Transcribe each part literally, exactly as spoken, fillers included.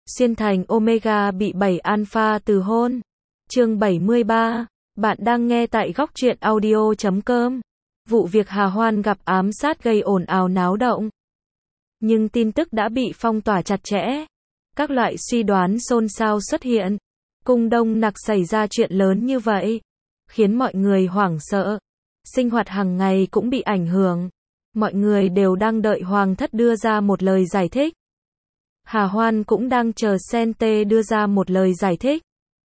Xuyên thành Omega bị bảy alpha từ hôn. Chương bảy mươi ba. Bạn đang nghe tại góc truyện audio chấm com. Vụ việc Hà Hoan gặp ám sát gây ồn ào náo động. Nhưng tin tức đã bị phong tỏa chặt chẽ. Các loại suy đoán xôn xao xuất hiện. Cung Đông Nặc xảy ra chuyện lớn như vậy, khiến mọi người hoảng sợ. Sinh hoạt hàng ngày cũng bị ảnh hưởng. Mọi người đều đang đợi Hoàng thất đưa ra một lời giải thích. Hà Hoan cũng đang chờ Sente đưa ra một lời giải thích.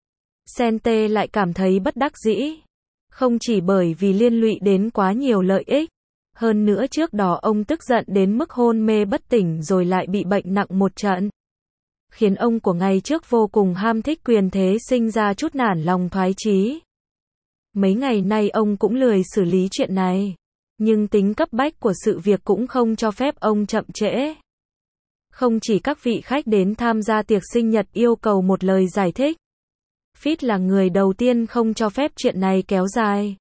Sente lại cảm thấy bất đắc dĩ. Không chỉ bởi vì liên lụy đến quá nhiều lợi ích. Hơn nữa trước đó ông tức giận đến mức hôn mê bất tỉnh rồi lại bị bệnh nặng một trận. Khiến ông của ngày trước vô cùng ham thích quyền thế sinh ra chút nản lòng thoái chí. Mấy ngày nay ông cũng lười xử lý chuyện này. Nhưng tính cấp bách của sự việc cũng không cho phép ông chậm trễ. Không chỉ các vị khách đến tham gia tiệc sinh nhật yêu cầu một lời giải thích. Fit là người đầu tiên không cho phép chuyện này kéo dài.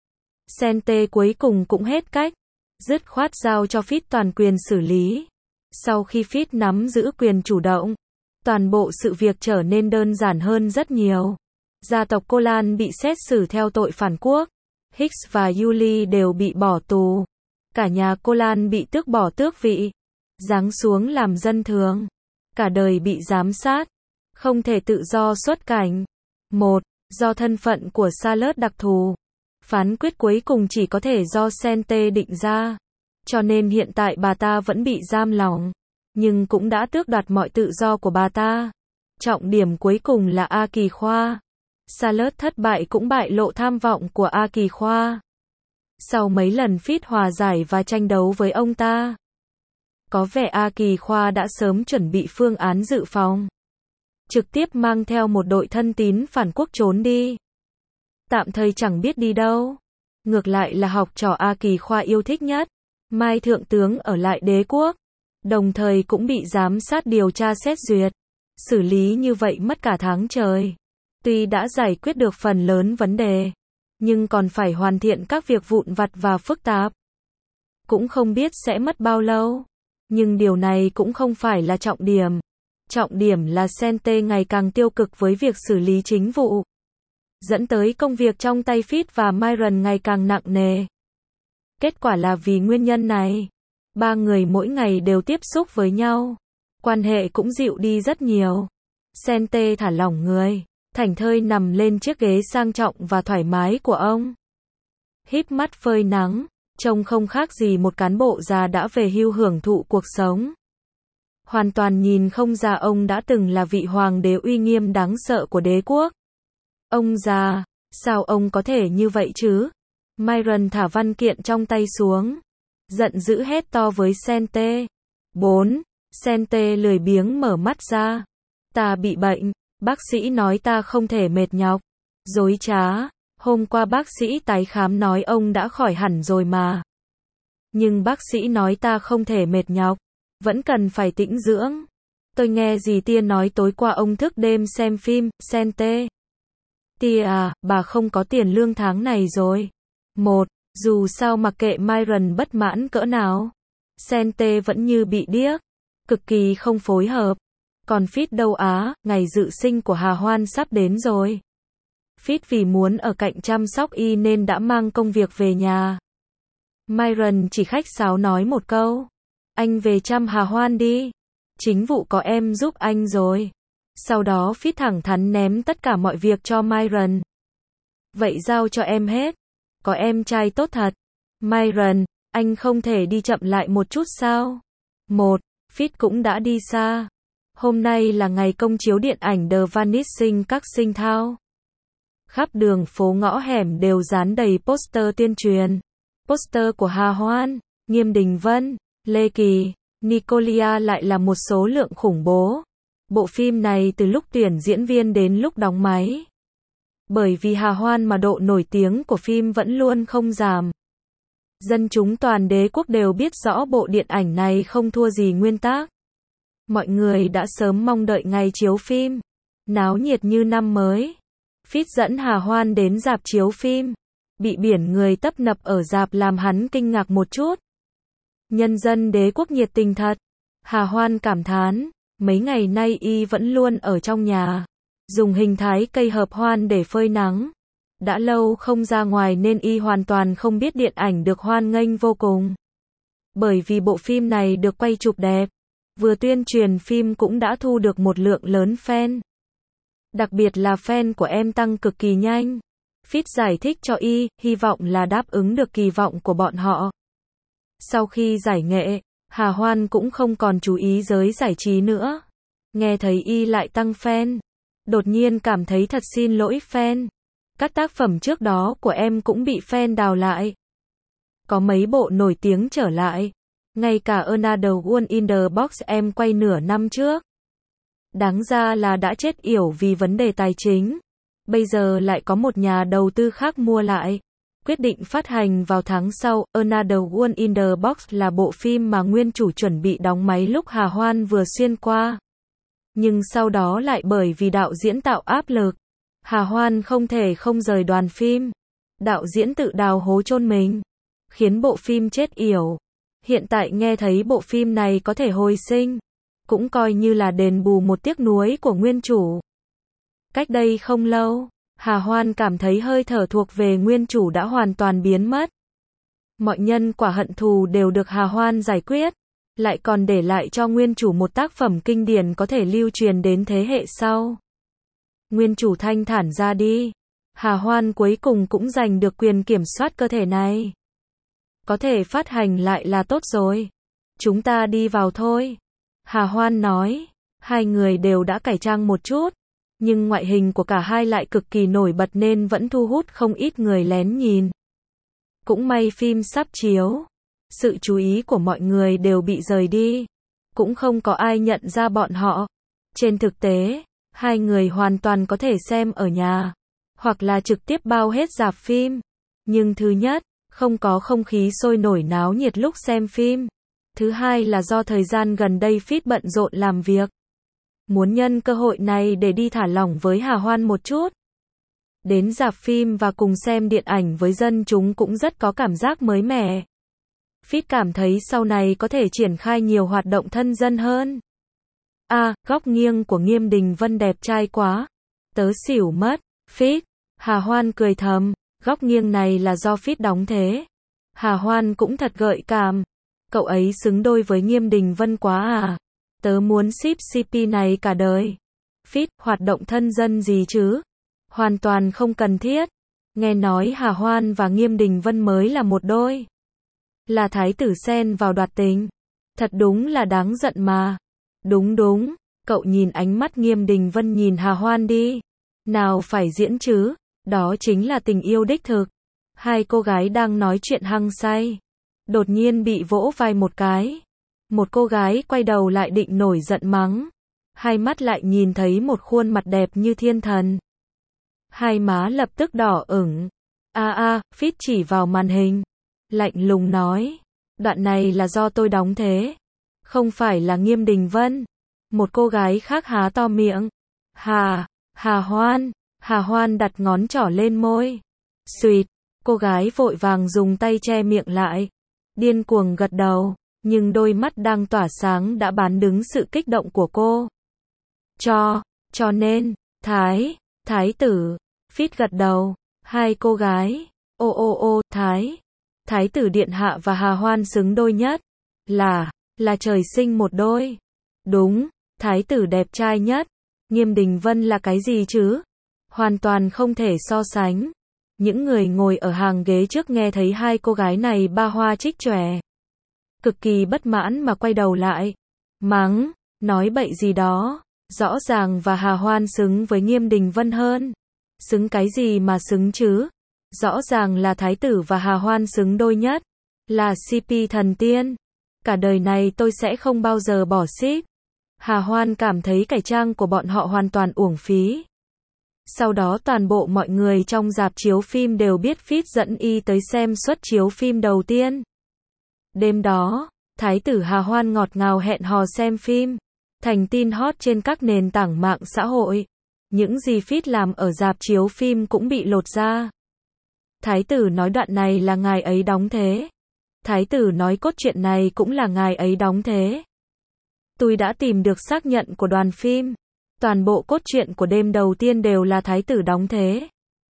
Sente cuối cùng cũng hết cách. Dứt khoát giao cho Fit toàn quyền xử lý. Sau khi Fit nắm giữ quyền chủ động, toàn bộ sự việc trở nên đơn giản hơn rất nhiều. Gia tộc Colan bị xét xử theo tội phản quốc. Hicks và Yuli đều bị bỏ tù. Cả nhà Colan bị tước bỏ tước vị. Giáng xuống làm dân thường. Cả đời bị giám sát. Không thể tự do xuất cảnh. Một. Do thân phận của Charlotte đặc thù. Phán quyết cuối cùng chỉ có thể do Sente định ra. Cho nên hiện tại bà ta vẫn bị giam lỏng. Nhưng cũng đã tước đoạt mọi tự do của bà ta. Trọng điểm cuối cùng là A Kỳ Khoa. Charlotte thất bại cũng bại lộ tham vọng của A Kỳ Khoa. Sau mấy lần Fit hòa giải và tranh đấu với ông ta, có vẻ A Kỳ Khoa đã sớm chuẩn bị phương án dự phòng. Trực tiếp mang theo một đội thân tín phản quốc trốn đi. Tạm thời chẳng biết đi đâu. Ngược lại là học trò A Kỳ Khoa yêu thích nhất, Mai Thượng Tướng ở lại đế quốc. Đồng thời cũng bị giám sát điều tra xét duyệt. Xử lý như vậy mất cả tháng trời. Tuy đã giải quyết được phần lớn vấn đề, nhưng còn phải hoàn thiện các việc vụn vặt và phức tạp. Cũng không biết sẽ mất bao lâu. Nhưng điều này cũng không phải là trọng điểm. Trọng điểm là Sente ngày càng tiêu cực với việc xử lý chính vụ. Dẫn tới công việc trong tay Fit và Myron ngày càng nặng nề. Kết quả là vì nguyên nhân này, ba người mỗi ngày đều tiếp xúc với nhau. Quan hệ cũng dịu đi rất nhiều. Sente thả lỏng người, thảnh thơi nằm lên chiếc ghế sang trọng và thoải mái của ông. Híp mắt phơi nắng, trông không khác gì một cán bộ già đã về hưu hưởng thụ cuộc sống. Hoàn toàn nhìn không ra ông đã từng là vị hoàng đế uy nghiêm đáng sợ của đế quốc. Ông già, sao ông có thể như vậy chứ? Myron thả văn kiện trong tay xuống. Giận dữ hét to với Sente. Bốn. Sente lười biếng mở mắt ra. Ta bị bệnh. Bác sĩ nói ta không thể mệt nhọc. Dối trá. Hôm qua bác sĩ tái khám nói ông đã khỏi hẳn rồi mà. Nhưng bác sĩ nói ta không thể mệt nhọc. Vẫn cần phải tĩnh dưỡng. Tôi nghe dì Tia nói tối qua ông thức đêm xem phim. Sente. Tia à, bà không có tiền lương tháng này rồi. Một. Dù sao mặc kệ Myron bất mãn cỡ nào, Sente vẫn như bị điếc. Cực kỳ không phối hợp. Còn Fit đâu á, ngày dự sinh của Hà Hoan sắp đến rồi. Fit vì muốn ở cạnh chăm sóc y nên đã mang công việc về nhà. Myron chỉ khách sáo nói một câu. Anh về chăm Hà Hoan đi. Chính vụ có em giúp anh rồi. Sau đó Fit thẳng thắn ném tất cả mọi việc cho Myron. Vậy giao cho em hết. Có em trai tốt thật. Myron, anh không thể đi chậm lại một chút sao? Một. Fit cũng đã đi xa. Hôm nay là ngày công chiếu điện ảnh The Vanishing các sinh thao. Khắp đường phố ngõ hẻm đều dán đầy poster tuyên truyền. Poster của Hà Hoan, Nghiêm Đình Vân, Lê Kỳ, Nicolia lại là một số lượng khủng bố. Bộ phim này từ lúc tuyển diễn viên đến lúc đóng máy. Bởi vì Hà Hoan mà độ nổi tiếng của phim vẫn luôn không giảm. Dân chúng toàn đế quốc đều biết rõ bộ điện ảnh này không thua gì nguyên tác. Mọi người đã sớm mong đợi ngày chiếu phim. Náo nhiệt như năm mới. Fit dẫn Hà Hoan đến rạp chiếu phim. Bị biển người tấp nập ở rạp làm hắn kinh ngạc một chút. Nhân dân đế quốc nhiệt tình thật. Hà Hoan cảm thán. Mấy ngày nay y vẫn luôn ở trong nhà, dùng hình thái cây hợp hoan để phơi nắng. Đã lâu không ra ngoài nên y hoàn toàn không biết điện ảnh được hoan nghênh vô cùng. Bởi vì bộ phim này được quay chụp đẹp, vừa tuyên truyền phim cũng đã thu được một lượng lớn fan. Đặc biệt là fan của em tăng cực kỳ nhanh. Fit giải thích cho y, hy vọng là đáp ứng được kỳ vọng của bọn họ. Sau khi giải nghệ, Hà Hoan cũng không còn chú ý giới giải trí nữa. Nghe thấy y lại tăng fan, đột nhiên cảm thấy thật xin lỗi fan. Các tác phẩm trước đó của em cũng bị fan đào lại. Có mấy bộ nổi tiếng trở lại. Ngay cả Another One in the Box em quay nửa năm trước. Đáng ra là đã chết yểu vì vấn đề tài chính. Bây giờ lại có một nhà đầu tư khác mua lại. Quyết định phát hành vào tháng sau. Another One in the Box là bộ phim mà nguyên chủ chuẩn bị đóng máy lúc Hà Hoan vừa xuyên qua. Nhưng sau đó lại bởi vì đạo diễn tạo áp lực, Hà Hoan không thể không rời đoàn phim. Đạo diễn tự đào hố chôn mình, khiến bộ phim chết yểu. Hiện tại nghe thấy bộ phim này có thể hồi sinh, cũng coi như là đền bù một tiếc nuối của nguyên chủ. Cách đây không lâu, Hà Hoan cảm thấy hơi thở thuộc về nguyên chủ đã hoàn toàn biến mất. Mọi nhân quả hận thù đều được Hà Hoan giải quyết, lại còn để lại cho nguyên chủ một tác phẩm kinh điển có thể lưu truyền đến thế hệ sau. Nguyên chủ thanh thản ra đi, Hà Hoan cuối cùng cũng giành được quyền kiểm soát cơ thể này. Có thể phát hành lại là tốt rồi. Chúng ta đi vào thôi. Hà Hoan nói. Hai người đều đã cải trang một chút, nhưng ngoại hình của cả hai lại cực kỳ nổi bật nên vẫn thu hút không ít người lén nhìn. Cũng may phim sắp chiếu, sự chú ý của mọi người đều bị rời đi, cũng không có ai nhận ra bọn họ. Trên thực tế, hai người hoàn toàn có thể xem ở nhà, hoặc là trực tiếp bao hết rạp phim. Nhưng thứ nhất, không có không khí sôi nổi náo nhiệt lúc xem phim. Thứ hai là do thời gian gần đây Fit bận rộn làm việc. Muốn nhân cơ hội này để đi thả lỏng với Hà Hoan một chút. Đến rạp phim và cùng xem điện ảnh với dân chúng cũng rất có cảm giác mới mẻ. Fit cảm thấy sau này có thể triển khai nhiều hoạt động thân dân hơn. À, góc nghiêng của Nghiêm Đình Vân đẹp trai quá. Tớ xỉu mất. Fit. Hà Hoan cười thầm. Góc nghiêng này là do Fit đóng thế. Hà Hoan cũng thật gợi cảm. Cậu ấy xứng đôi với Nghiêm Đình Vân quá à. Tớ muốn ship xê pê này cả đời. Fit, hoạt động thân dân gì chứ? Hoàn toàn không cần thiết. Nghe nói Hà Hoan và Nghiêm Đình Vân mới là một đôi. Là thái tử xen vào đoạt tình. Thật đúng là đáng giận mà. Đúng đúng, cậu nhìn ánh mắt Nghiêm Đình Vân nhìn Hà Hoan đi. Nào phải diễn chứ, đó chính là tình yêu đích thực. Hai cô gái đang nói chuyện hăng say, đột nhiên bị vỗ vai một cái. Một cô gái quay đầu lại định nổi giận mắng. Hai mắt lại nhìn thấy một khuôn mặt đẹp như thiên thần. Hai má lập tức đỏ ửng. A a, Fit chỉ vào màn hình, lạnh lùng nói. Đoạn này là do tôi đóng thế. Không phải là Nghiêm Đình Vân. Một cô gái khác há to miệng. Hà, Hà Hoan. Hà Hoan đặt ngón trỏ lên môi. Xuyệt, cô gái vội vàng dùng tay che miệng lại. Điên cuồng gật đầu, nhưng đôi mắt đang tỏa sáng đã bán đứng sự kích động của cô. Cho, cho nên, Thái, Thái tử. Fit gật đầu, hai cô gái. Ô ô ô, Thái. Thái tử điện hạ và Hà Hoan xứng đôi nhất. Là, là trời sinh một đôi. Đúng, Thái tử đẹp trai nhất. Nghiêm Đình Vân là cái gì chứ? Hoàn toàn không thể so sánh. Những người ngồi ở hàng ghế trước nghe thấy hai cô gái này ba hoa trích chòe, cực kỳ bất mãn mà quay đầu lại. Mắng, nói bậy gì đó. Rõ ràng và Hà Hoan xứng với Nghiêm Đình Vân hơn. Xứng cái gì mà xứng chứ? Rõ ràng là Thái tử và Hà Hoan xứng đôi nhất. Là xê pê thần tiên. Cả đời này tôi sẽ không bao giờ bỏ ship. Hà Hoan cảm thấy cải trang của bọn họ hoàn toàn uổng phí. Sau đó toàn bộ mọi người trong rạp chiếu phim đều biết Fit dẫn y tới xem suất chiếu phim đầu tiên. Đêm đó, Thái tử Hà Hoan ngọt ngào hẹn hò xem phim, thành tin hot trên các nền tảng mạng xã hội. Những gì Fit làm ở rạp chiếu phim cũng bị lột ra. Thái tử nói đoạn này là ngài ấy đóng thế. Thái tử nói cốt truyện này cũng là ngài ấy đóng thế. Tôi đã tìm được xác nhận của đoàn phim. Toàn bộ cốt truyện của đêm đầu tiên đều là thái tử đóng thế.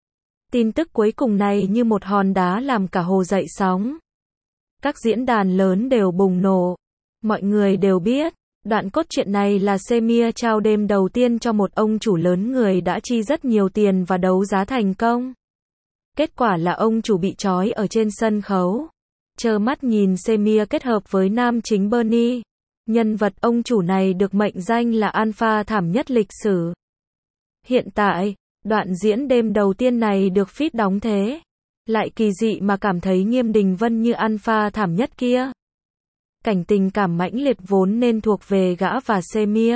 Tin tức cuối cùng này như một hòn đá làm cả hồ dậy sóng. Các diễn đàn lớn đều bùng nổ. Mọi người đều biết, đoạn cốt truyện này là Semia trao đêm đầu tiên cho một ông chủ lớn người đã chi rất nhiều tiền và đấu giá thành công. Kết quả là ông chủ bị trói ở trên sân khấu. Trơ mắt nhìn Semia kết hợp với nam chính Bernie. Nhân vật ông chủ này được mệnh danh là alpha thảm nhất lịch sử. Hiện tại, đoạn diễn đêm đầu tiên này được Fit đóng thế. Lại kỳ dị mà cảm thấy Nghiêm Đình Vân như alpha thảm nhất kia. Cảnh tình cảm mãnh liệt vốn nên thuộc về gã và Semia.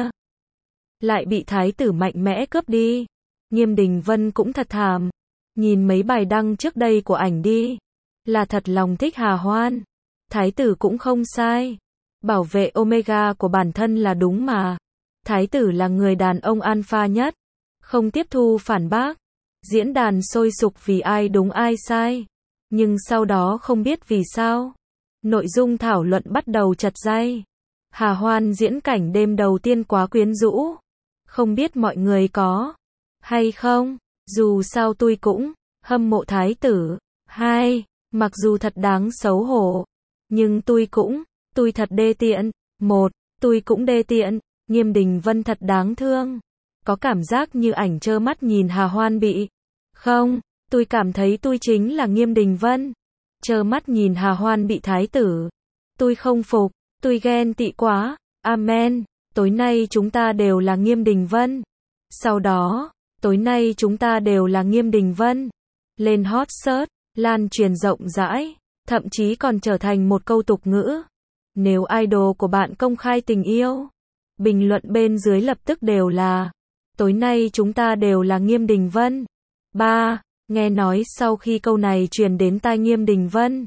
Lại bị thái tử mạnh mẽ cướp đi. Nghiêm Đình Vân cũng thật thảm. Nhìn mấy bài đăng trước đây của ảnh đi. Là thật lòng thích Hà Hoan. Thái tử cũng không sai. Bảo vệ Omega của bản thân là đúng mà. Thái tử là người đàn ông alpha nhất. Không tiếp thu phản bác. Diễn đàn sôi sục vì ai đúng ai sai. Nhưng sau đó không biết vì sao. Nội dung thảo luận bắt đầu chật ray. Hà Hoan diễn cảnh đêm đầu tiên quá quyến rũ. Không biết mọi người có hay không. Dù sao tôi cũng hâm mộ thái tử. Hai, mặc dù thật đáng xấu hổ. Nhưng tôi cũng, tôi thật đê tiện. Một, tôi cũng đê tiện. Nghiêm Đình Vân thật đáng thương. Có cảm giác như ảnh trơ mắt nhìn Hà Hoan bị. Không, tôi cảm thấy tôi chính là Nghiêm Đình Vân. Trơ mắt nhìn Hà Hoan bị thái tử. Tôi không phục, tôi ghen tị quá. Amen, tối nay chúng ta đều là Nghiêm Đình Vân. Sau đó, tối nay chúng ta đều là Nghiêm Đình Vân. Lên hot search, lan truyền rộng rãi, thậm chí còn trở thành một câu tục ngữ. Nếu idol của bạn công khai tình yêu, bình luận bên dưới lập tức đều là tối nay chúng ta đều là Nghiêm Đình Vân. ba. Nghe nói sau khi câu này truyền đến tai Nghiêm Đình Vân,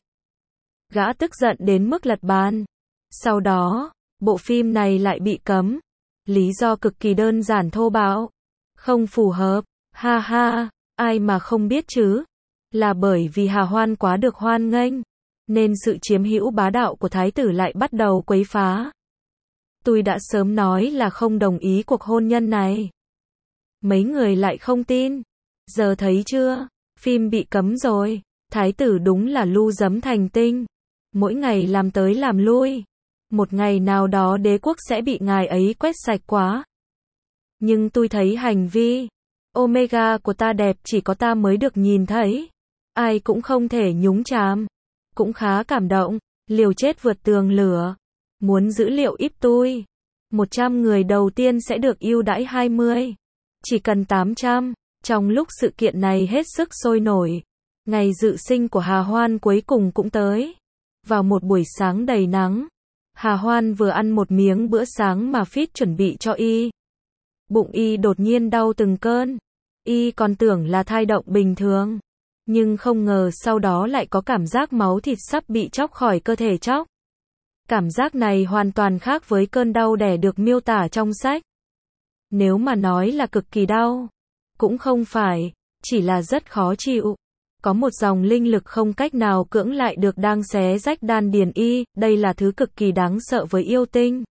gã tức giận đến mức lật bàn. Sau đó, bộ phim này lại bị cấm. Lý do cực kỳ đơn giản thô bạo. Không phù hợp. Ha ha, ai mà không biết chứ. Là bởi vì Hà Hoan quá được hoan nghênh. Nên sự chiếm hữu bá đạo của thái tử lại bắt đầu quấy phá. Tôi đã sớm nói là không đồng ý cuộc hôn nhân này. Mấy người lại không tin. Giờ thấy chưa? Phim bị cấm rồi. Thái tử đúng là lu giấm thành tinh. Mỗi ngày làm tới làm lui. Một ngày nào đó đế quốc sẽ bị ngài ấy quét sạch quá. Nhưng tôi thấy hành vi Omega của ta đẹp chỉ có ta mới được nhìn thấy. Ai cũng không thể nhúng chàm. Cũng khá cảm động. Liều chết vượt tường lửa. Muốn dữ liệu ít tôi. một trăm người đầu tiên sẽ được ưu đãi hai mươi. Chỉ cần tám trăm. Trong lúc sự kiện này hết sức sôi nổi, ngày dự sinh của Hà Hoan cuối cùng cũng tới. Vào một buổi sáng đầy nắng, Hà Hoan vừa ăn một miếng bữa sáng mà Fit chuẩn bị cho y. Bụng y đột nhiên đau từng cơn. Y còn tưởng là thai động bình thường. Nhưng không ngờ sau đó lại có cảm giác máu thịt sắp bị chóc khỏi cơ thể chóc. Cảm giác này hoàn toàn khác với cơn đau đẻ được miêu tả trong sách. Nếu mà nói là cực kỳ đau, cũng không phải, chỉ là rất khó chịu. Có một dòng linh lực không cách nào cưỡng lại được đang xé rách đan điền y, đây là thứ cực kỳ đáng sợ với yêu tinh.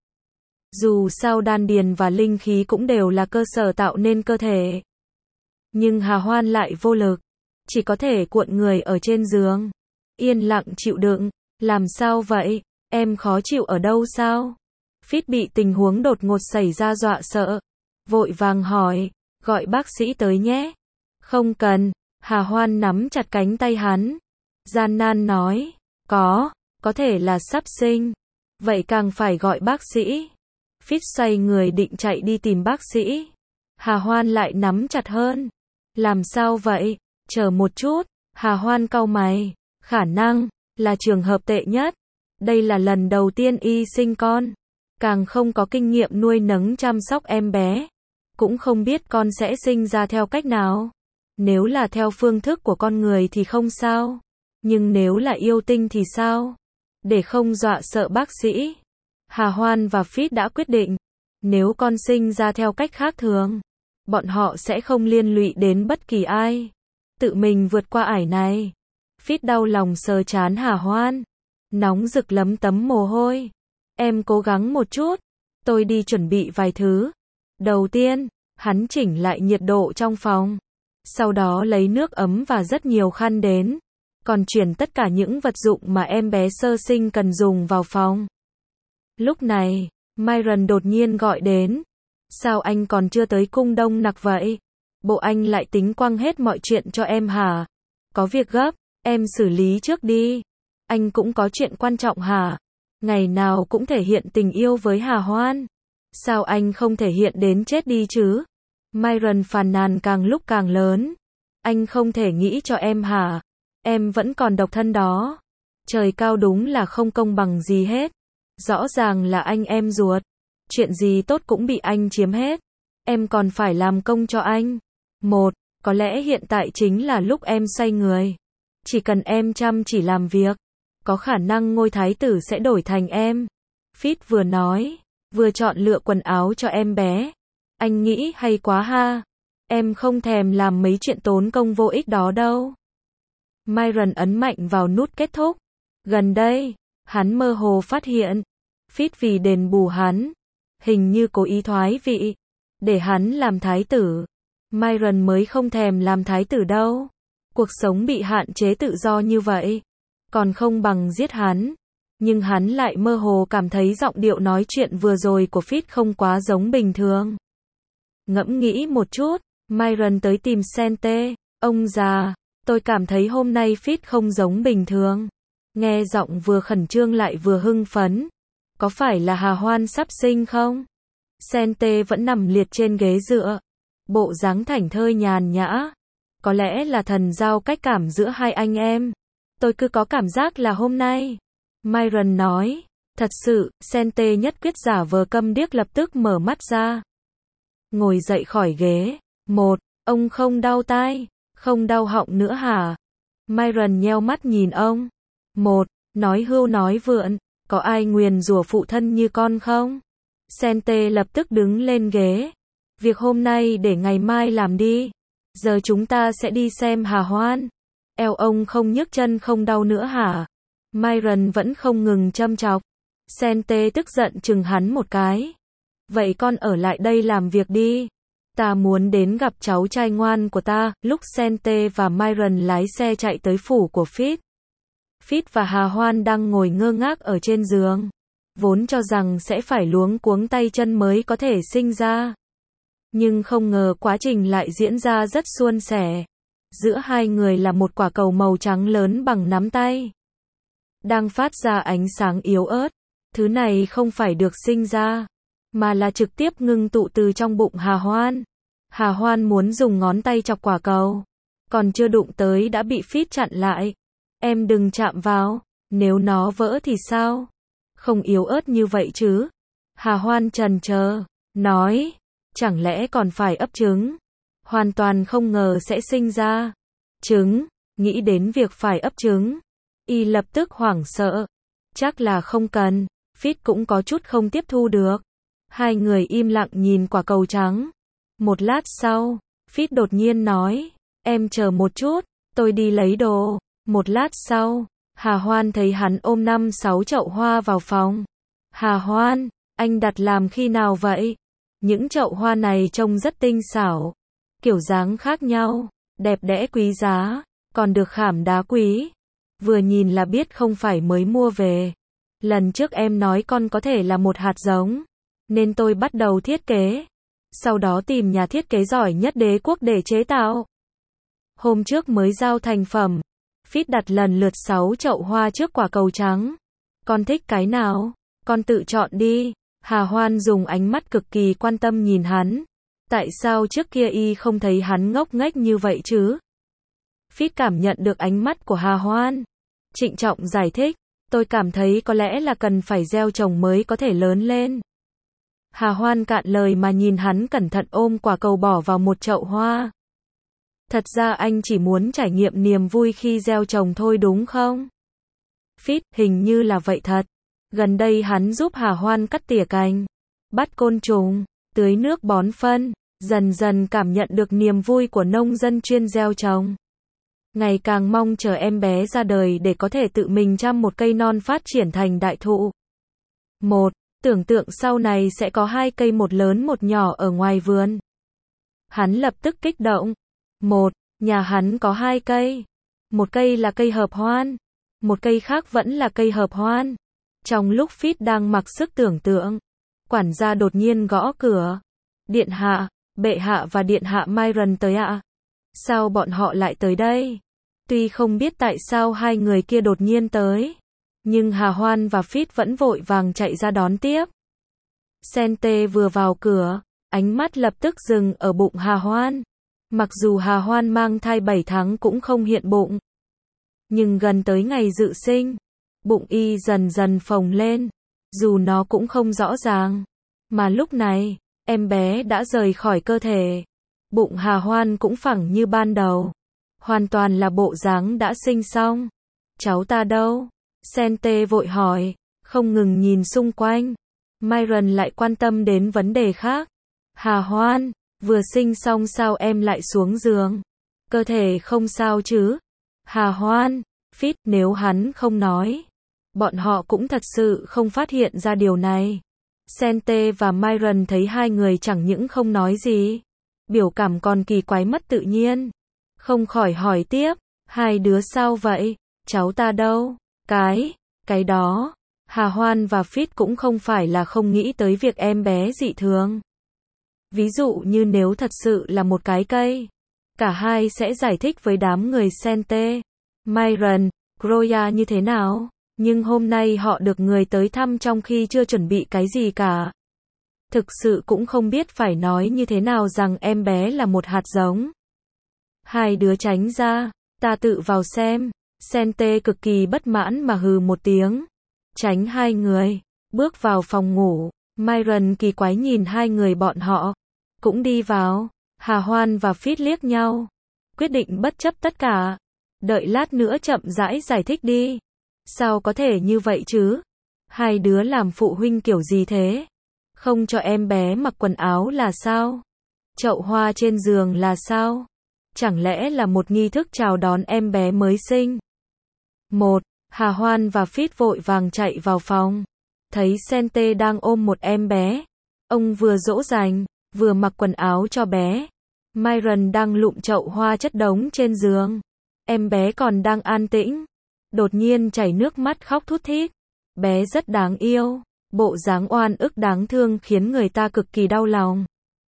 Dù sao đan điền và linh khí cũng đều là cơ sở tạo nên cơ thể. Nhưng Hà Hoan lại vô lực, chỉ có thể cuộn người ở trên giường, yên lặng chịu đựng. Làm sao vậy? Em khó chịu ở đâu sao? Fit bị tình huống đột ngột xảy ra dọa sợ, vội vàng hỏi. Gọi bác sĩ tới nhé. Không cần. Hà Hoan nắm chặt cánh tay hắn. Gian nan nói. Có, có thể là sắp sinh. Vậy càng phải gọi bác sĩ. Fit xoay người định chạy đi tìm bác sĩ. Hà Hoan lại nắm chặt hơn. Làm sao vậy? Chờ một chút. Hà Hoan cau mày. Khả năng là trường hợp tệ nhất. Đây là lần đầu tiên y sinh con. Càng không có kinh nghiệm nuôi nấng chăm sóc em bé. Cũng không biết con sẽ sinh ra theo cách nào. Nếu là theo phương thức của con người thì không sao. Nhưng nếu là yêu tinh thì sao? Để không dọa sợ bác sĩ, Hà Hoan và Fit đã quyết định. Nếu con sinh ra theo cách khác thường, bọn họ sẽ không liên lụy đến bất kỳ ai. Tự mình vượt qua ải này. Fit đau lòng sờ trán Hà Hoan. Nóng rực lấm tấm mồ hôi. Em cố gắng một chút. tôi đi chuẩn bị vài thứ. Đầu tiên, hắn chỉnh lại nhiệt độ trong phòng. Sau đó lấy nước ấm và rất nhiều khăn đến. Còn chuyển tất cả những vật dụng mà em bé sơ sinh cần dùng vào phòng. Lúc này, Myron đột nhiên gọi đến. Sao anh còn chưa tới cung Đông Nặc vậy? Bộ anh lại tính quăng hết mọi chuyện cho em hả? Có việc gấp, em xử lý trước đi. Anh cũng có chuyện quan trọng hả? Ngày nào cũng thể hiện tình yêu với Hà Hoan. Sao anh không thể hiện đến chết đi chứ? Myron phàn nàn càng lúc càng lớn. Anh không thể nghĩ cho em hả? Em vẫn còn độc thân đó. Trời cao đúng là không công bằng gì hết. Rõ ràng là anh em ruột. Chuyện gì tốt cũng bị anh chiếm hết. Em còn phải làm công cho anh. Một, có lẽ hiện tại chính là lúc em xoay người. Chỉ cần em chăm chỉ làm việc, có khả năng ngôi thái tử sẽ đổi thành em. Fit vừa nói, vừa chọn lựa quần áo cho em bé. Anh nghĩ hay quá ha. Em không thèm làm mấy chuyện tốn công vô ích đó đâu. Myron ấn mạnh vào nút kết thúc. Gần đây, hắn mơ hồ phát hiện. Fit vì đền bù hắn, hình như cố ý thoái vị, để hắn làm thái tử. Myron mới không thèm làm thái tử đâu. Cuộc sống bị hạn chế tự do như vậy, còn không bằng giết hắn. Nhưng hắn lại mơ hồ cảm thấy giọng điệu nói chuyện vừa rồi của Fit không quá giống bình thường. Ngẫm nghĩ một chút, Myron tới tìm Sente. Ông già, tôi cảm thấy hôm nay Fit không giống bình thường. Nghe giọng vừa khẩn trương lại vừa hưng phấn. Có phải là Hà Hoan sắp sinh không? Sente vẫn nằm liệt trên ghế dựa. Bộ dáng thảnh thơi nhàn nhã. Có lẽ là thần giao cách cảm giữa hai anh em. Tôi cứ có cảm giác là hôm nay. Myron nói. Thật sự, Sente nhất quyết giả vờ câm điếc lập tức mở mắt ra. Ngồi dậy khỏi ghế. Một, ông không đau tai, không đau họng nữa hả? Myron nheo mắt nhìn ông. Một, nói hưu nói vượn. Có ai nguyền rủa phụ thân như con không? Sente lập tức đứng lên ghế. Việc hôm nay để ngày mai làm đi. Giờ chúng ta sẽ đi xem Hà Hoan. Eo ông không nhức chân không đau nữa hả? Myron vẫn không ngừng châm chọc. Sente tức giận chừng hắn một cái. Vậy con ở lại đây làm việc đi. Ta muốn đến gặp cháu trai ngoan của ta. Lúc Sente và Myron lái xe chạy tới phủ của Fit. Fit và Hà Hoan đang ngồi ngơ ngác ở trên giường. Vốn cho rằng sẽ phải luống cuống tay chân mới có thể sinh ra. Nhưng không ngờ quá trình lại diễn ra rất suôn sẻ. Giữa hai người là một quả cầu màu trắng lớn bằng nắm tay. Đang phát ra ánh sáng yếu ớt. Thứ này không phải được sinh ra, mà là trực tiếp ngưng tụ từ trong bụng Hà Hoan. Hà Hoan muốn dùng ngón tay chọc quả cầu. Còn chưa đụng tới đã bị Fit chặn lại. Em đừng chạm vào, nếu nó vỡ thì sao? Không yếu ớt như vậy chứ. Hà Hoan trần chờ, nói, chẳng lẽ còn phải ấp trứng? Hoàn toàn không ngờ sẽ sinh ra trứng, nghĩ đến việc phải ấp trứng. Y lập tức hoảng sợ. Chắc là không cần, Fit cũng có chút không tiếp thu được. Hai người im lặng nhìn quả cầu trắng. Một lát sau, Fit đột nhiên nói, em chờ một chút, tôi đi lấy đồ. Một lát sau, Hà Hoan thấy hắn ôm năm sáu chậu hoa vào phòng. Hà Hoan, anh đặt làm khi nào vậy? Những chậu hoa này trông rất tinh xảo. Kiểu dáng khác nhau, đẹp đẽ quý giá, còn được khảm đá quý. Vừa nhìn là biết không phải mới mua về. Lần trước em nói con có thể là một hạt giống, nên tôi bắt đầu thiết kế. Sau đó tìm nhà thiết kế giỏi nhất đế quốc để chế tạo. Hôm trước mới giao thành phẩm. Fit đặt lần lượt sáu chậu hoa trước quả cầu trắng. Con thích cái nào? Con tự chọn đi. Hà Hoan dùng ánh mắt cực kỳ quan tâm nhìn hắn. Tại sao trước kia y không thấy hắn ngốc nghếch như vậy chứ? Fit cảm nhận được ánh mắt của Hà Hoan. Trịnh trọng giải thích. Tôi cảm thấy có lẽ là cần phải gieo trồng mới có thể lớn lên. Hà Hoan cạn lời mà nhìn hắn cẩn thận ôm quả cầu bỏ vào một chậu hoa. Thật ra anh chỉ muốn trải nghiệm niềm vui khi gieo trồng thôi đúng không? Fit, hình như là vậy thật. Gần đây hắn giúp Hà Hoan cắt tỉa cành, bắt côn trùng, tưới nước bón phân, dần dần cảm nhận được niềm vui của nông dân chuyên gieo trồng. Ngày càng mong chờ em bé ra đời để có thể tự mình chăm một cây non phát triển thành đại thụ. Một, Tưởng tượng sau này sẽ có hai cây một lớn một nhỏ ở ngoài vườn. Hắn lập tức kích động. Một, nhà hắn có hai cây. Một cây là cây hợp hoan. Một cây khác vẫn là cây hợp hoan. Trong lúc Fit đang mặc sức tưởng tượng, quản gia đột nhiên gõ cửa. Điện hạ, bệ hạ và điện hạ Myron tới ạ. À? Sao bọn họ lại tới đây? Tuy không biết tại sao hai người kia đột nhiên tới, nhưng Hà Hoan và Fit vẫn vội vàng chạy ra đón tiếp. Sente vừa vào cửa, ánh mắt lập tức dừng ở bụng Hà Hoan. Mặc dù Hà Hoan mang thai bảy tháng cũng không hiện bụng, nhưng gần tới ngày dự sinh, bụng y dần dần phồng lên, dù nó cũng không rõ ràng. Mà lúc này, em bé đã rời khỏi cơ thể. Bụng Hà Hoan cũng phẳng như ban đầu. Hoàn toàn là bộ dáng đã sinh xong. Cháu ta đâu? Sente vội hỏi, không ngừng nhìn xung quanh. Myron lại quan tâm đến vấn đề khác. Hà Hoan, vừa sinh xong sao em lại xuống giường? Cơ thể không sao chứ? Hà Hoan, Fit, nếu hắn không nói, bọn họ cũng thật sự không phát hiện ra điều này. Sente và Myron thấy hai người chẳng những không nói gì, biểu cảm còn kỳ quái mất tự nhiên. Không khỏi hỏi tiếp, hai đứa sao vậy? Cháu ta đâu? Cái, cái đó. Hà Hoan và Fit cũng không phải là không nghĩ tới việc em bé dị thường. Ví dụ như nếu thật sự là một cái cây, cả hai sẽ giải thích với đám người Sente, Myron, Groya như thế nào. Nhưng hôm nay họ được người tới thăm trong khi chưa chuẩn bị cái gì cả. Thực sự cũng không biết phải nói như thế nào rằng em bé là một hạt giống. Hai đứa tránh ra, ta tự vào xem. Sente cực kỳ bất mãn mà hừ một tiếng. Tránh hai người, bước vào phòng ngủ. Myron kỳ quái nhìn hai người bọn họ, cũng đi vào. Hà Hoan và Fit liếc nhau, quyết định bất chấp tất cả. Đợi lát nữa chậm rãi giải thích đi. Sao có thể như vậy chứ? Hai đứa làm phụ huynh kiểu gì thế? Không cho em bé mặc quần áo là sao? Chậu hoa trên giường là sao? Chẳng lẽ là một nghi thức chào đón em bé mới sinh? Một, Hà Hoan và Fit vội vàng chạy vào phòng. Thấy Sente đang ôm một em bé. Ông vừa dỗ dành, vừa mặc quần áo cho bé. Myron đang lụm chậu hoa chất đống trên giường. Em bé còn đang an tĩnh. Đột nhiên chảy nước mắt khóc thút thít. Bé rất đáng yêu. Bộ dáng oan ức đáng thương khiến người ta cực kỳ đau lòng.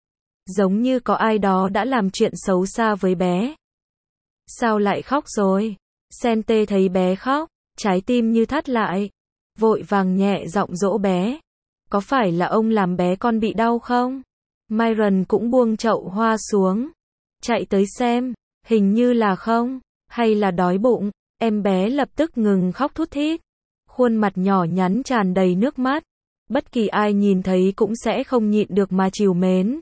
Giống như có ai đó đã làm chuyện xấu xa với bé. Sao lại khóc rồi? Sente thấy bé khóc, trái tim như thắt lại. Vội vàng nhẹ giọng dỗ bé. Có phải là ông làm bé con bị đau không? Myron cũng buông chậu hoa xuống. Chạy tới xem, hình như là không, hay là đói bụng. Em bé lập tức ngừng khóc thút thít. Khuôn mặt nhỏ nhắn tràn đầy nước mắt. Bất kỳ ai nhìn thấy cũng sẽ không nhịn được mà trìu mến.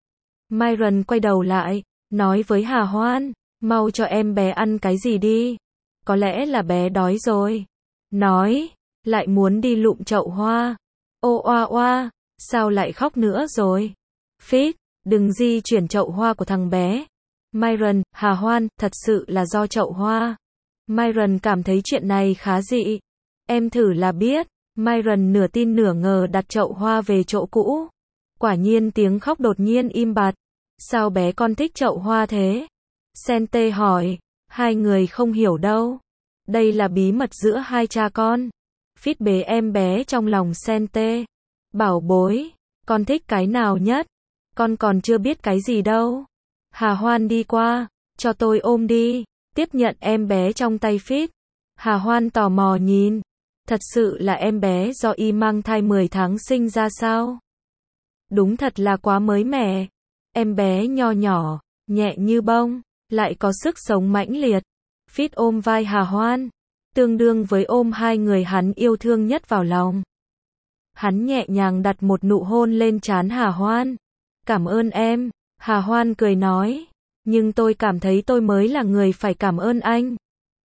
Myron quay đầu lại, nói với Hà Hoan, mau cho em bé ăn cái gì đi. Có lẽ là bé đói rồi. Nói, lại muốn đi lụm chậu hoa. Ô oa oa, sao lại khóc nữa rồi? Fit, đừng di chuyển chậu hoa của thằng bé. Myron, Hà Hoan, thật sự là do chậu hoa. Myron cảm thấy chuyện này khá dị. Em thử là biết. Myron nửa tin nửa ngờ đặt chậu hoa về chỗ cũ. Quả nhiên tiếng khóc đột nhiên im bặt. Sao bé con thích chậu hoa thế? Sente hỏi. Hai người không hiểu đâu. Đây là bí mật giữa hai cha con. Fit bế em bé trong lòng Sente. Bảo bối, con thích cái nào nhất? Con còn chưa biết cái gì đâu. Hà Hoan đi qua, cho tôi ôm đi. Tiếp nhận em bé trong tay Fit. Hà Hoan tò mò nhìn. Thật sự là em bé do y mang thai mười tháng sinh ra sao? Đúng thật là quá mới mẻ. Em bé nho nhỏ, nhẹ như bông, lại có sức sống mãnh liệt. Fit ôm vai Hà Hoan, tương đương với ôm hai người hắn yêu thương nhất vào lòng. Hắn nhẹ nhàng đặt một nụ hôn lên trán Hà Hoan. Cảm ơn em, Hà Hoan cười nói. Nhưng tôi cảm thấy tôi mới là người phải cảm ơn anh.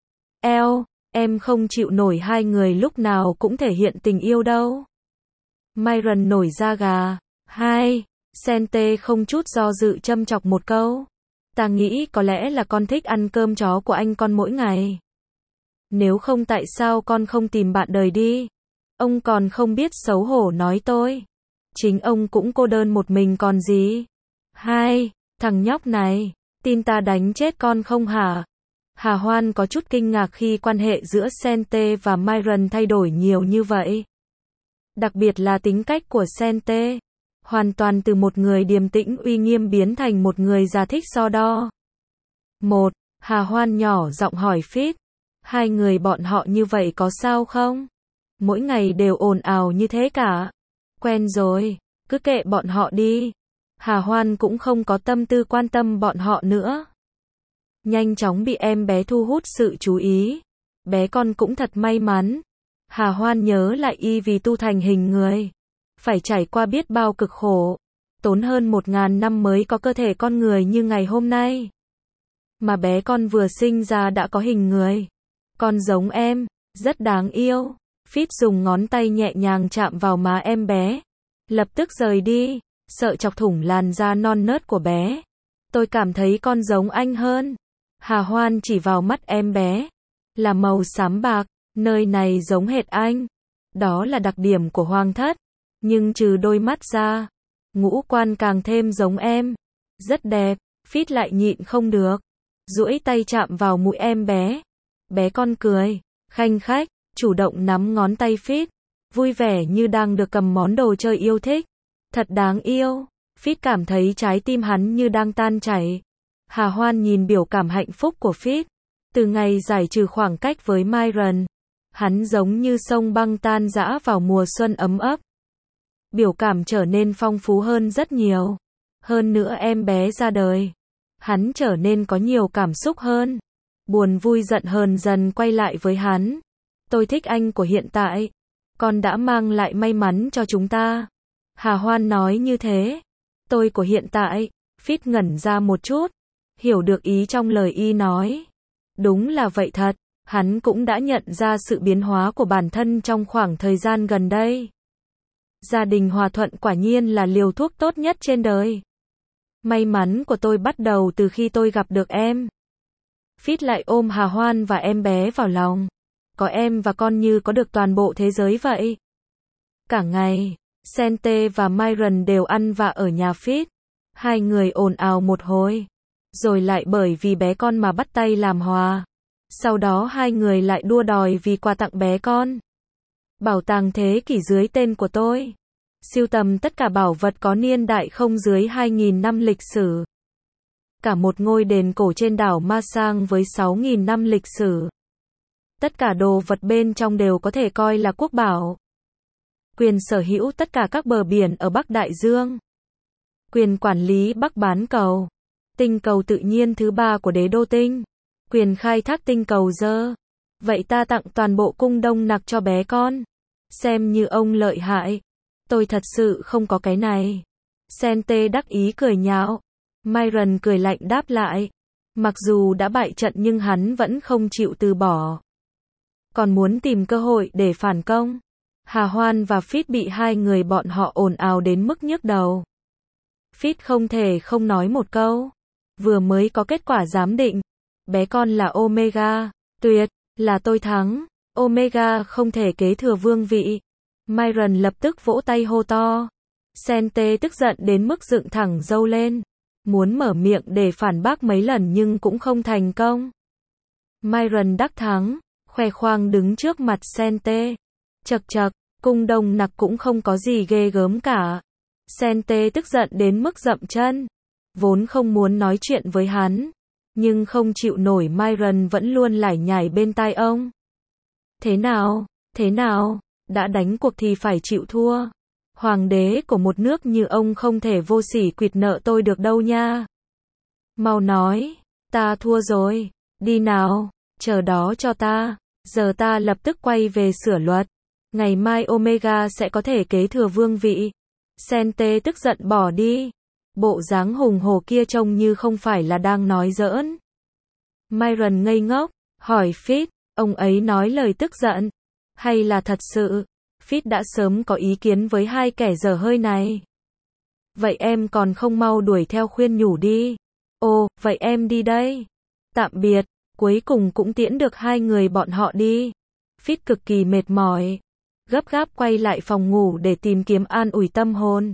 Eo, em không chịu nổi hai người lúc nào cũng thể hiện tình yêu đâu. Myron nổi da gà. Hai, Sente không chút do dự châm chọc một câu. Ta nghĩ có lẽ là con thích ăn cơm chó của anh con mỗi ngày. Nếu không tại sao con không tìm bạn đời đi? Ông còn không biết xấu hổ nói tôi. Chính ông cũng cô đơn một mình còn gì. Hai, thằng nhóc này, tin ta đánh chết con không hả? Hà Hoan có chút kinh ngạc khi quan hệ giữa Sente và Myron thay đổi nhiều như vậy. Đặc biệt là tính cách của Sente. Hoàn toàn từ một người điềm tĩnh uy nghiêm biến thành một người già thích so đo. Một, Hà Hoan nhỏ giọng hỏi Fit. Hai người bọn họ như vậy có sao không? Mỗi ngày đều ồn ào như thế cả. Quen rồi, cứ kệ bọn họ đi. Hà Hoan cũng không có tâm tư quan tâm bọn họ nữa. Nhanh chóng bị em bé thu hút sự chú ý. Bé con cũng thật may mắn. Hà Hoan nhớ lại y vì tu thành hình người. Phải trải qua biết bao cực khổ. Tốn hơn một ngàn năm mới có cơ thể con người như ngày hôm nay. Mà bé con vừa sinh ra đã có hình người. Con giống em, rất đáng yêu. Fit dùng ngón tay nhẹ nhàng chạm vào má em bé. Lập tức rời đi, sợ chọc thủng làn da non nớt của bé. Tôi cảm thấy con giống anh hơn. Hà Hoan chỉ vào mắt em bé. Là màu xám bạc, nơi này giống hệt anh. Đó là đặc điểm của hoàng thất. Nhưng trừ đôi mắt ra, ngũ quan càng thêm giống em. Rất đẹp, Fit lại nhịn không được. Duỗi tay chạm vào mũi em bé. Bé con cười, khanh khách, chủ động nắm ngón tay Fit. Vui vẻ như đang được cầm món đồ chơi yêu thích. Thật đáng yêu. Fit cảm thấy trái tim hắn như đang tan chảy. Hà Hoan nhìn biểu cảm hạnh phúc của Fit. Từ ngày giải trừ khoảng cách với Myron, hắn giống như sông băng tan rã vào mùa xuân ấm ấp. Biểu cảm trở nên phong phú hơn rất nhiều. Hơn nữa em bé ra đời. Hắn trở nên có nhiều cảm xúc hơn. Buồn vui giận hờn dần quay lại với hắn. Tôi thích anh của hiện tại. Con đã mang lại may mắn cho chúng ta. Hà Hoan nói như thế. Tôi của hiện tại. Fit ngẩn ra một chút. Hiểu được ý trong lời y nói. Đúng là vậy thật. Hắn cũng đã nhận ra sự biến hóa của bản thân trong khoảng thời gian gần đây. Gia đình hòa thuận quả nhiên là liều thuốc tốt nhất trên đời. May mắn của tôi bắt đầu từ khi tôi gặp được em. Fit lại ôm Hà Hoan và em bé vào lòng. Có em và con như có được toàn bộ thế giới vậy. Cả ngày, Sente và Myron đều ăn vạ ở nhà Fit. Hai người ồn ào một hồi. Rồi lại bởi vì bé con mà bắt tay làm hòa. Sau đó hai người lại đua đòi vì quà tặng bé con. Bảo tàng thế kỷ dưới tên của tôi. Sưu tầm tất cả bảo vật có niên đại không dưới hai nghìn năm lịch sử. Cả một ngôi đền cổ trên đảo Masang với sáu nghìn năm lịch sử. Tất cả đồ vật bên trong đều có thể coi là quốc bảo. Quyền sở hữu tất cả các bờ biển ở Bắc Đại Dương. Quyền quản lý Bắc bán cầu. Tinh cầu tự nhiên thứ ba của đế đô tinh. Quyền khai thác tinh cầu dơ. Vậy ta tặng toàn bộ cung Đông Nặc cho bé con. Xem như ông lợi hại. Tôi thật sự không có cái này. Sente đắc ý cười nhạo. Myron cười lạnh đáp lại. Mặc dù đã bại trận nhưng hắn vẫn không chịu từ bỏ. Còn muốn tìm cơ hội để phản công. Hà Hoan và Fit bị hai người bọn họ ồn ào đến mức nhức đầu. Fit không thể không nói một câu. Vừa mới có kết quả giám định. Bé con là Omega. Tuyệt, là tôi thắng. Omega không thể kế thừa vương vị. Myron lập tức vỗ tay hô to. Sente tức giận đến mức dựng thẳng râu lên. Muốn mở miệng để phản bác mấy lần nhưng cũng không thành công. Myron đắc thắng, khoe khoang đứng trước mặt Sente. Chậc chậc, cung Đông Nặc cũng không có gì ghê gớm cả. Sente tức giận đến mức dậm chân. Vốn không muốn nói chuyện với hắn. Nhưng không chịu nổi Myron vẫn luôn lải nhải bên tai ông. Thế nào, thế nào, đã đánh cuộc thì phải chịu thua. Hoàng đế của một nước như ông không thể vô sỉ quỵt nợ tôi được đâu nha. Mau nói, ta thua rồi, đi nào, chờ đó cho ta, giờ ta lập tức quay về sửa luật. Ngày mai Omega sẽ có thể kế thừa vương vị. Sente tức giận bỏ đi. Bộ dáng hùng hổ kia trông như không phải là đang nói giỡn. Myron ngây ngốc, hỏi Fit, ông ấy nói lời tức giận, hay là thật sự? Fit đã sớm có ý kiến với hai kẻ dở hơi này. Vậy em còn không mau đuổi theo khuyên nhủ đi. Ồ, vậy em đi đây. Tạm biệt, cuối cùng cũng tiễn được hai người bọn họ đi. Fit cực kỳ mệt mỏi. gấp gáp quay lại phòng ngủ để tìm kiếm an ủi tâm hồn.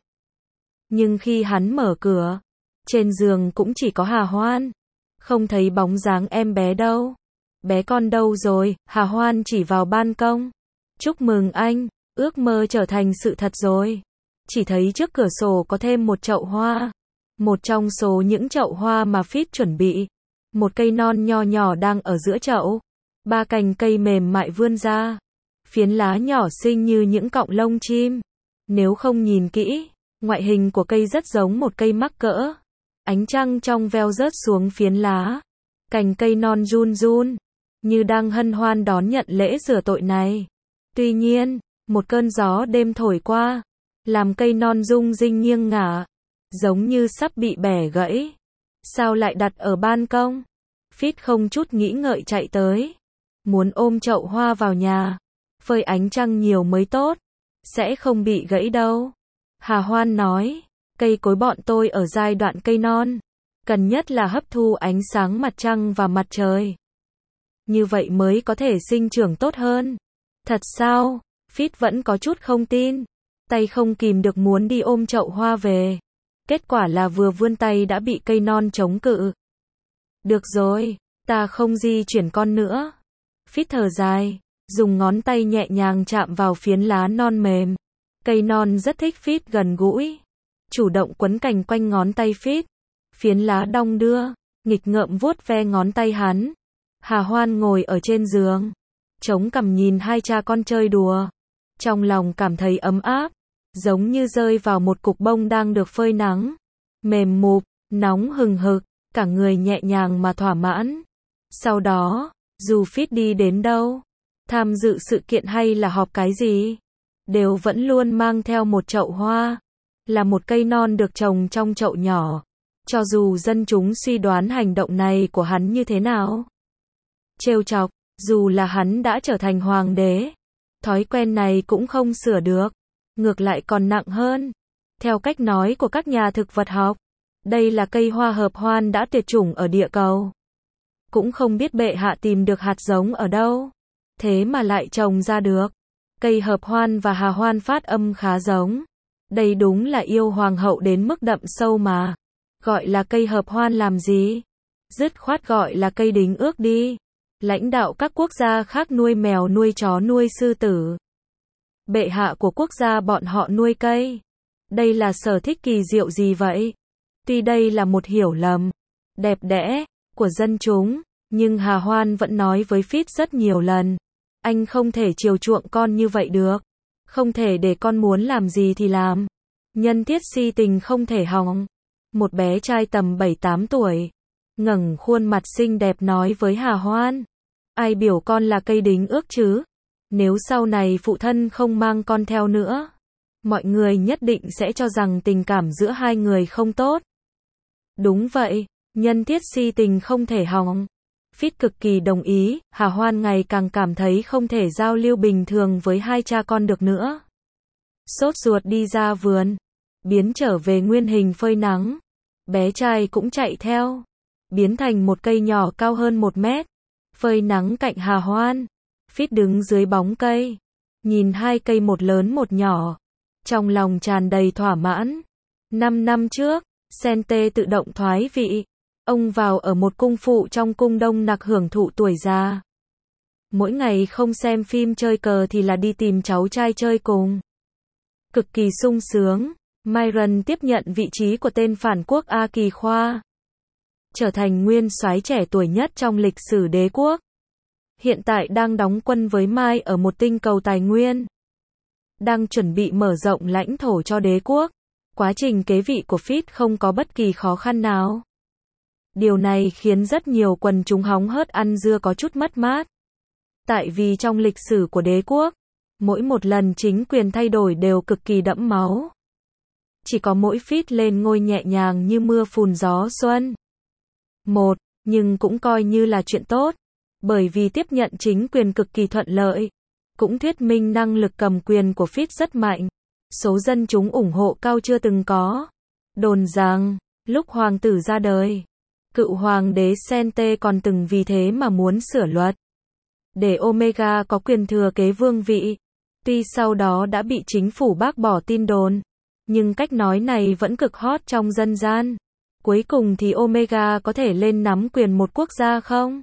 Nhưng khi hắn mở cửa, trên giường cũng chỉ có Hà Hoan. Không thấy bóng dáng em bé đâu. Bé con đâu rồi? Hà Hoan chỉ vào ban công. Chúc mừng anh, ước mơ trở thành sự thật rồi. Chỉ thấy trước cửa sổ có thêm một chậu hoa. Một trong số những chậu hoa mà Fit chuẩn bị. Một cây non nho nhỏ đang ở giữa chậu. Ba cành cây mềm mại vươn ra. Phiến lá nhỏ xinh như những cọng lông chim. Nếu không nhìn kỹ, ngoại hình của cây rất giống một cây mắc cỡ. Ánh trăng trong veo rớt xuống phiến lá. Cành cây non run run, như đang hân hoan đón nhận lễ rửa tội này. Tuy nhiên, một cơn gió đêm thổi qua, làm cây non rung rinh nghiêng ngả, giống như sắp bị bẻ gãy. Sao lại đặt ở ban công? Fit không chút nghĩ ngợi chạy tới. Muốn ôm chậu hoa vào nhà. Phơi ánh trăng nhiều mới tốt. Sẽ không bị gãy đâu. Hà Hoan nói, cây cối bọn tôi ở giai đoạn cây non. Cần nhất là hấp thu ánh sáng mặt trăng và mặt trời. Như vậy mới có thể sinh trưởng tốt hơn. Thật sao? Fit vẫn có chút không tin. Tay không kìm được muốn đi ôm chậu hoa về. Kết quả là vừa vươn tay đã bị cây non chống cự. Được rồi, ta không di chuyển con nữa. Fit thở dài, dùng ngón tay nhẹ nhàng chạm vào phiến lá non mềm. Cây non rất thích Fit gần gũi. Chủ động quấn cành quanh ngón tay Fit. Phiến lá đong đưa, nghịch ngợm vuốt ve ngón tay hắn. Hà Hoan ngồi ở trên giường, chống cằm nhìn hai cha con chơi đùa. Trong lòng cảm thấy ấm áp, giống như rơi vào một cục bông đang được phơi nắng. Mềm mụp, nóng hừng hực, cả người nhẹ nhàng mà thỏa mãn. Sau đó, dù Fit đi đến đâu, tham dự sự kiện hay là họp cái gì, đều vẫn luôn mang theo một chậu hoa. Là một cây non được trồng trong chậu nhỏ. Cho dù dân chúng suy đoán hành động này của hắn như thế nào. Trêu chọc, dù là hắn đã trở thành hoàng đế. Thói quen này cũng không sửa được. Ngược lại còn nặng hơn. Theo cách nói của các nhà thực vật học, đây là cây hoa hợp hoan đã tuyệt chủng ở địa cầu. Cũng không biết bệ hạ tìm được hạt giống ở đâu. Thế mà lại trồng ra được. Cây hợp hoan và Hà Hoan phát âm khá giống. Đây đúng là yêu hoàng hậu đến mức đậm sâu mà. Gọi là cây hợp hoan làm gì? Dứt khoát gọi là cây đính ước đi. Lãnh đạo các quốc gia khác nuôi mèo nuôi chó nuôi sư tử. Bệ hạ của quốc gia bọn họ nuôi cây. Đây là sở thích kỳ diệu gì vậy? Tuy đây là một hiểu lầm đẹp đẽ của dân chúng, nhưng Hà Hoan vẫn nói với Fit rất nhiều lần. Anh không thể chiều chuộng con như vậy được. Không thể để con muốn làm gì thì làm. Nhân tiết si tình không thể hỏng. Một bé trai tầm bảy tám tuổi, ngẩng khuôn mặt xinh đẹp nói với Hà Hoan. Ai biểu con là cây đính ước chứ? Nếu sau này phụ thân không mang con theo nữa, mọi người nhất định sẽ cho rằng tình cảm giữa hai người không tốt. Đúng vậy, nhân tiết si tình không thể hỏng. Fit cực kỳ đồng ý, Hà Hoan ngày càng cảm thấy không thể giao lưu bình thường với hai cha con được nữa. Sốt ruột đi ra vườn, biến trở về nguyên hình phơi nắng. Bé trai cũng chạy theo, biến thành một cây nhỏ cao hơn một mét, phơi nắng cạnh Hà Hoan. Fit đứng dưới bóng cây, nhìn hai cây một lớn một nhỏ, trong lòng tràn đầy thỏa mãn. Năm năm trước, Sente tự động thoái vị, ông vào ở một cung phụ trong cung Đông Nặc hưởng thụ tuổi già. Mỗi ngày không xem phim chơi cờ thì là đi tìm cháu trai chơi cùng. Cực kỳ sung sướng, Myron tiếp nhận vị trí của tên phản quốc A Kỳ Khoa, trở thành nguyên soái trẻ tuổi nhất trong lịch sử đế quốc. Hiện tại đang đóng quân với Mai ở một tinh cầu tài nguyên. Đang chuẩn bị mở rộng lãnh thổ cho đế quốc. Quá trình kế vị của Fit không có bất kỳ khó khăn nào. Điều này khiến rất nhiều quần chúng hóng hớt ăn dưa có chút mất mát. Tại vì trong lịch sử của đế quốc, mỗi một lần chính quyền thay đổi đều cực kỳ đẫm máu. Chỉ có mỗi Fit lên ngôi nhẹ nhàng như mưa phùn gió xuân. Một, nhưng cũng coi như là chuyện tốt. Bởi vì tiếp nhận chính quyền cực kỳ thuận lợi. Cũng thuyết minh năng lực cầm quyền của Fit rất mạnh. Số dân chúng ủng hộ cao chưa từng có. Đồn rằng, lúc hoàng tử ra đời, cựu hoàng đế Sente còn từng vì thế mà muốn sửa luật. Để Omega có quyền thừa kế vương vị. Tuy sau đó đã bị chính phủ bác bỏ tin đồn, nhưng cách nói này vẫn cực hot trong dân gian. Cuối cùng thì Omega có thể lên nắm quyền một quốc gia không?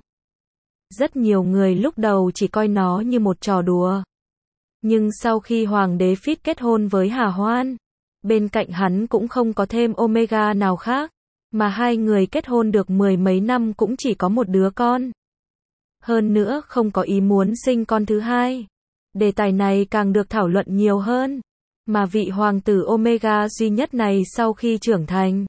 Rất nhiều người lúc đầu chỉ coi nó như một trò đùa. Nhưng sau khi Hoàng đế Fit kết hôn với Hà Hoan, bên cạnh hắn cũng không có thêm Omega nào khác, mà hai người kết hôn được mười mấy năm cũng chỉ có một đứa con. Hơn nữa không có ý muốn sinh con thứ hai. Đề tài này càng được thảo luận nhiều hơn, mà vị hoàng tử Omega duy nhất này sau khi trưởng thành,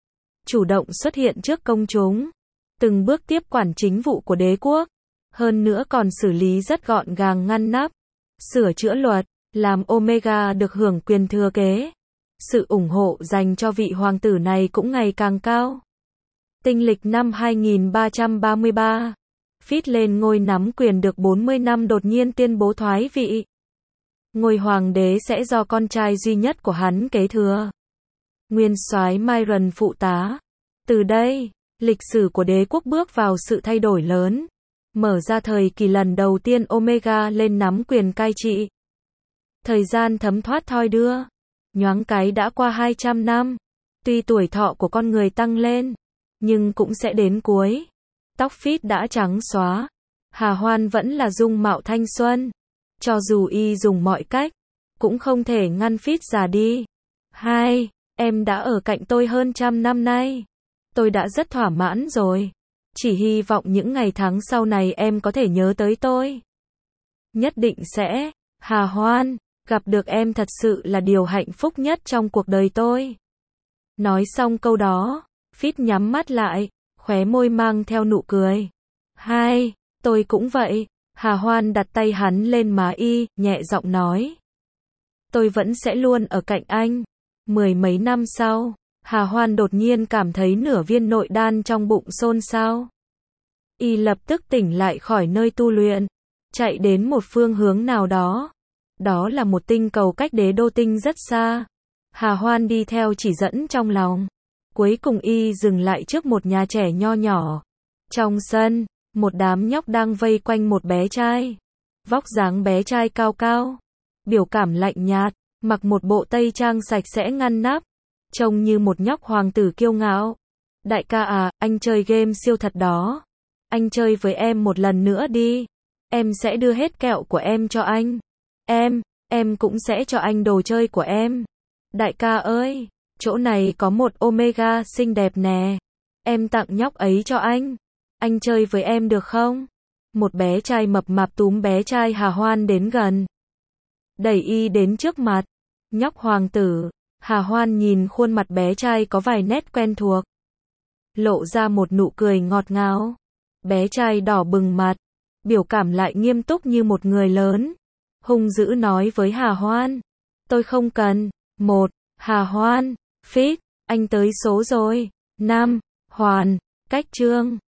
chủ động xuất hiện trước công chúng, từng bước tiếp quản chính vụ của đế quốc, hơn nữa còn xử lý rất gọn gàng ngăn nắp, sửa chữa luật, làm Omega được hưởng quyền thừa kế. Sự ủng hộ dành cho vị hoàng tử này cũng ngày càng cao. Tinh lịch năm hai nghìn ba trăm ba mươi ba, Fit lên ngôi nắm quyền được bốn mươi năm đột nhiên tuyên bố thoái vị. Ngôi hoàng đế sẽ do con trai duy nhất của hắn kế thừa, nguyên soái Myron phụ tá. Từ đây, lịch sử của đế quốc bước vào sự thay đổi lớn, mở ra thời kỳ lần đầu tiên Omega lên nắm quyền cai trị. Thời gian thấm thoát thoi đưa, nhoáng cái đã qua hai trăm năm. Tuy tuổi thọ của con người tăng lên, nhưng cũng sẽ đến cuối. Tóc Fit đã trắng xóa, Hà Hoan vẫn là dung mạo thanh xuân. Cho dù y dùng mọi cách, cũng không thể ngăn Fit già đi. Hai, em đã ở cạnh tôi hơn trăm năm nay. Tôi đã rất thỏa mãn rồi. Chỉ hy vọng những ngày tháng sau này em có thể nhớ tới tôi. Nhất định sẽ. Hà Hoan, gặp được em thật sự là điều hạnh phúc nhất trong cuộc đời tôi. Nói xong câu đó, Fit nhắm mắt lại, khóe môi mang theo nụ cười. Hai, tôi cũng vậy. Hà Hoan đặt tay hắn lên má y, nhẹ giọng nói. Tôi vẫn sẽ luôn ở cạnh anh. Mười mấy năm sau, Hà Hoan đột nhiên cảm thấy nửa viên nội đan trong bụng xôn xao. Y lập tức tỉnh lại khỏi nơi tu luyện, chạy đến một phương hướng nào đó. Đó là một tinh cầu cách đế đô tinh rất xa. Hà Hoan đi theo chỉ dẫn trong lòng. Cuối cùng y dừng lại trước một nhà trẻ nho nhỏ. Trong sân, một đám nhóc đang vây quanh một bé trai. Vóc dáng bé trai cao cao, biểu cảm lạnh nhạt, mặc một bộ tây trang sạch sẽ ngăn nắp, trông như một nhóc hoàng tử kiêu ngạo. Đại ca à, anh chơi game siêu thật đó. Anh chơi với em một lần nữa đi. Em sẽ đưa hết kẹo của em cho anh. Em, em cũng sẽ cho anh đồ chơi của em. Đại ca ơi, chỗ này có một Omega xinh đẹp nè. Em tặng nhóc ấy cho anh. Anh chơi với em được không? Một bé trai mập mạp túm bé trai Hà Hoan đến gần, đẩy y đến trước mặt. Nhóc hoàng tử. Hà Hoan nhìn khuôn mặt bé trai có vài nét quen thuộc, lộ ra một nụ cười ngọt ngào. Bé trai đỏ bừng mặt, biểu cảm lại nghiêm túc như một người lớn, hung dữ nói với Hà Hoan. Tôi không cần. Một. Hà Hoan. Fit, anh tới số rồi. Năm. Hoàn. Cách chương